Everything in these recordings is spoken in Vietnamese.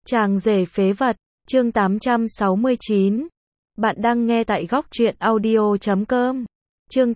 Chàng rể phế vật, chương 869. Bạn đang nghe tại góc truyện audio.com. Chương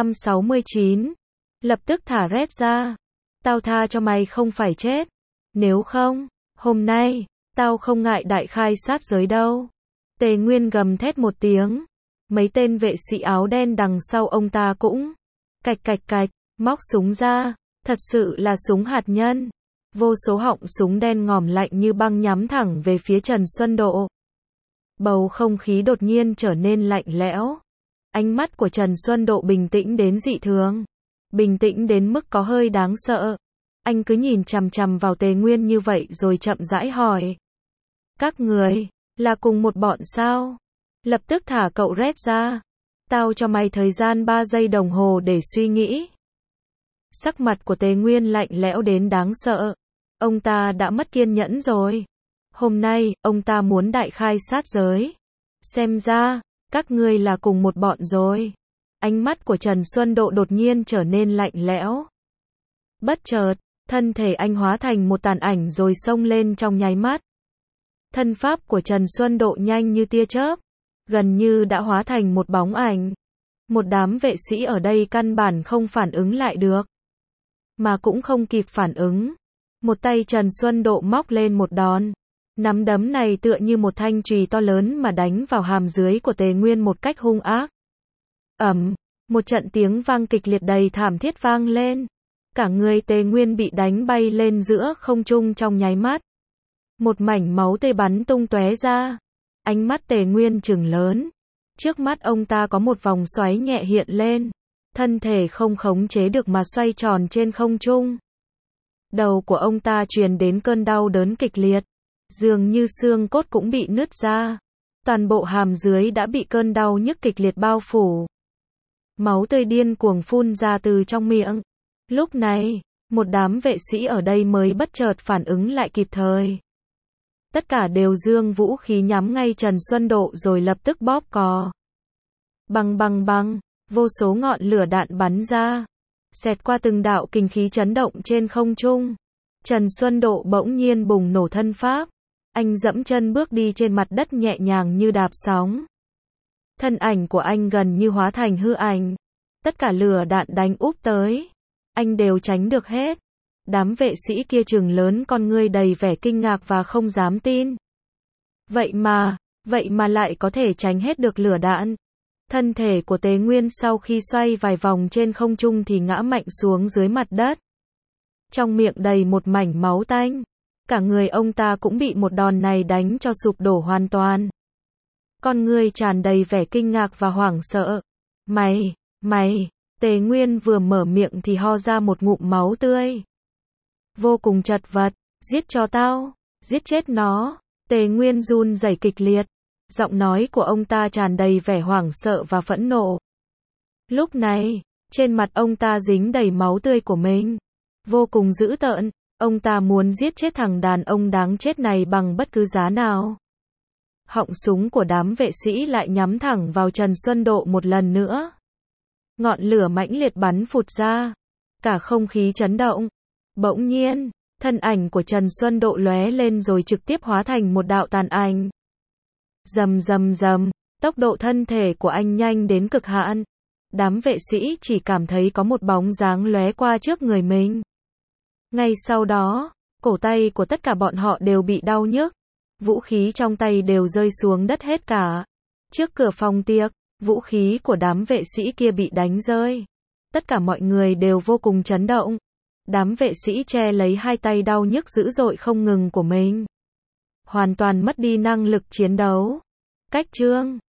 869. Lập tức thả Red ra. Tao tha cho mày không phải chết. Nếu không, hôm nay, tao không ngại đại khai sát giới đâu. Tề Nguyên gầm thét một tiếng. Mấy tên vệ sĩ áo đen đằng sau ông ta cũng cạch cạch cạch, móc súng ra. Thật sự là súng hạt nhân. Vô số họng súng đen ngòm lạnh như băng nhắm thẳng về phía Trần Xuân Độ. Bầu không khí đột nhiên trở nên lạnh lẽo. Ánh mắt của Trần Xuân Độ bình tĩnh đến dị thường. Bình tĩnh đến mức có hơi đáng sợ. Anh cứ nhìn chằm chằm vào Tề Nguyên như vậy rồi chậm rãi hỏi. Các người, là cùng một bọn sao? Lập tức thả cậu Red ra. Tao cho mày thời gian 3 giây đồng hồ để suy nghĩ. Sắc mặt của Tề Nguyên lạnh lẽo đến đáng sợ. Ông ta đã mất kiên nhẫn rồi. Hôm nay, ông ta muốn đại khai sát giới. Xem ra, các ngươi là cùng một bọn rồi. Ánh mắt của Trần Xuân Độ đột nhiên trở nên lạnh lẽo. Bất chợt, thân thể anh hóa thành một tàn ảnh rồi xông lên trong nháy mắt. Thân pháp của Trần Xuân Độ nhanh như tia chớp, gần như đã hóa thành một bóng ảnh. Một đám vệ sĩ ở đây căn bản không phản ứng lại được. Mà cũng không kịp phản ứng. Một tay Trần Xuân Độ móc lên một đòn. Nắm đấm này tựa như một thanh chùy to lớn mà đánh vào hàm dưới của Tề Nguyên một cách hung ác. Ầm, một trận tiếng vang kịch liệt đầy thảm thiết vang lên. Cả người Tề Nguyên bị đánh bay lên giữa không trung trong nháy mắt. Một mảnh máu tươi bắn tung tóe ra. Ánh mắt Tề Nguyên trừng lớn. Trước mắt ông ta có một vòng xoáy nhẹ hiện lên. Thân thể không khống chế được mà xoay tròn trên không trung. Đầu của ông ta truyền đến cơn đau đớn kịch liệt. Dường như xương cốt cũng bị nứt ra. Toàn bộ hàm dưới đã bị cơn đau nhức kịch liệt bao phủ. Máu tươi điên cuồng phun ra từ trong miệng. Lúc này, một đám vệ sĩ ở đây mới bất chợt phản ứng lại kịp thời. Tất cả đều giương vũ khí nhắm ngay Trần Xuân Độ rồi lập tức bóp cò. Băng băng băng, vô số ngọn lửa đạn bắn ra. Xẹt qua từng đạo kình khí chấn động trên không trung. Trần Xuân Độ bỗng nhiên bùng nổ thân pháp. Anh dẫm chân bước đi trên mặt đất nhẹ nhàng như đạp sóng. Thân ảnh của anh gần như hóa thành hư ảnh. Tất cả lửa đạn đánh úp tới. Anh đều tránh được hết. Đám vệ sĩ kia trừng lớn con ngươi đầy vẻ kinh ngạc và không dám tin. Vậy mà lại có thể tránh hết được lửa đạn. Thân thể của Tề Nguyên sau khi xoay vài vòng trên không trung thì ngã mạnh xuống dưới mặt đất. Trong miệng đầy một mảnh máu tanh. Cả người ông ta cũng bị một đòn này đánh cho sụp đổ hoàn toàn. Con người tràn đầy vẻ kinh ngạc và hoảng sợ. Mày, Tề Nguyên vừa mở miệng thì ho ra một ngụm máu tươi. Vô cùng chật vật, giết cho tao, giết chết nó. Tề Nguyên run rẩy kịch liệt. Giọng nói của ông ta tràn đầy vẻ hoảng sợ và phẫn nộ. Lúc này, trên mặt ông ta dính đầy máu tươi của mình. Vô cùng dữ tợn, ông ta muốn giết chết thằng đàn ông đáng chết này bằng bất cứ giá nào. Họng súng của đám vệ sĩ lại nhắm thẳng vào Trần Xuân Độ một lần nữa. Ngọn lửa mãnh liệt bắn phụt ra. Cả không khí chấn động. Bỗng nhiên, thân ảnh của Trần Xuân Độ lóe lên rồi trực tiếp hóa thành một đạo tàn ảnh. Rầm rầm rầm, tốc độ thân thể của anh nhanh đến cực hạn. Đám vệ sĩ chỉ cảm thấy có một bóng dáng lóe qua trước người mình. Ngay sau đó, cổ tay của tất cả bọn họ đều bị đau nhức. Vũ khí trong tay đều rơi xuống đất hết cả. Trước cửa phòng tiệc, vũ khí của đám vệ sĩ kia bị đánh rơi. Tất cả mọi người đều vô cùng chấn động. Đám vệ sĩ che lấy hai tay đau nhức dữ dội không ngừng của mình. Hoàn toàn mất đi năng lực chiến đấu. Cách chương